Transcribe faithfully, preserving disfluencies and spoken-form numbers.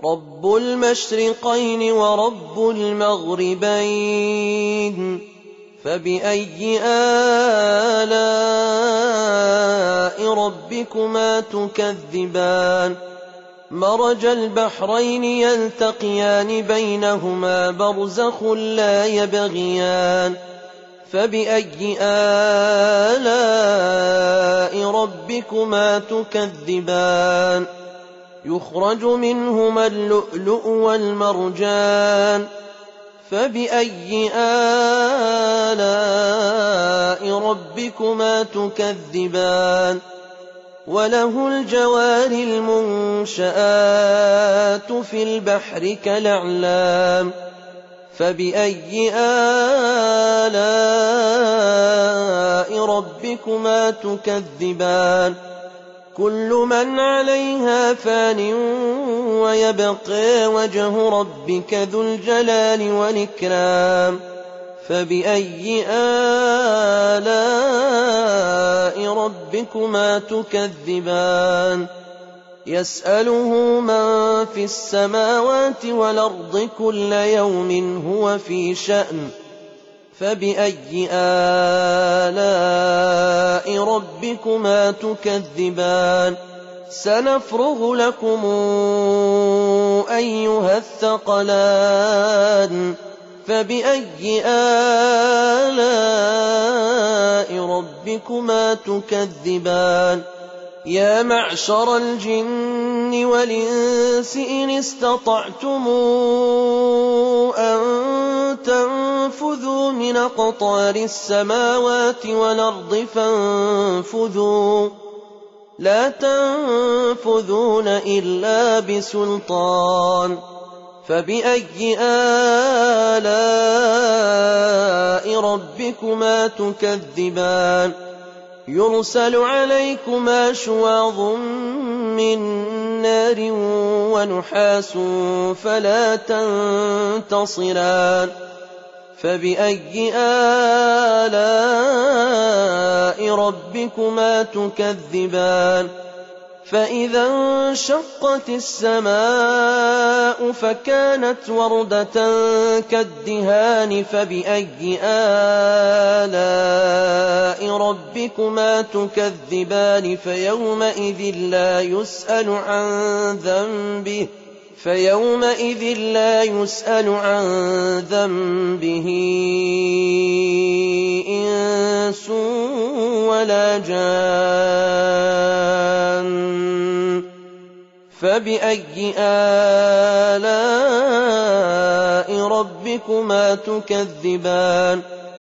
رب المشرقين ورب المغربين فبأي آلاء ربكما تكذبان مرج البحرين يلتقيان بينهما برزخ لا يبغيان فبأي آلاء ربكما تكذبان يخرج منهما اللؤلؤ والمرجان فبأي آلاء ربكما تكذبان وله الجوار المنشآت في البحر كالأعلام فبأي آلاء ربكما تكذبان كل من عليها فان ويبقى وجه ربك ذو الجلال والإكرام فبأي آلاء ربكما تكذبان يسأله من في السماوات والأرض كل يوم هو في شأن فبأي آلاء ربكما تكذبان سنفرغ لكم أيها الثقلان فبأي آلاء ربكما تكذبان يا معشر الجن والإنس إن استطعتم أن تنفذوا من أقطار السماوات والأرض فانفذوا لا تنفذون إلا بسلطان فبأي آلاء ربكما تكذبان يرسل عليكما شواظ من نار ونحاس فلا تنتصران فبأي آلاء ربكما تكذبان فإذا انشقت السماء فكانت وردة كالدهان فبأي آلاء ربكما تكذبان فيومئذ لا يسأل عن ذنبه فيومئذ لا يسأل عن ذنبه إنس ولا جان فبأي آلاء ربكما تكذبان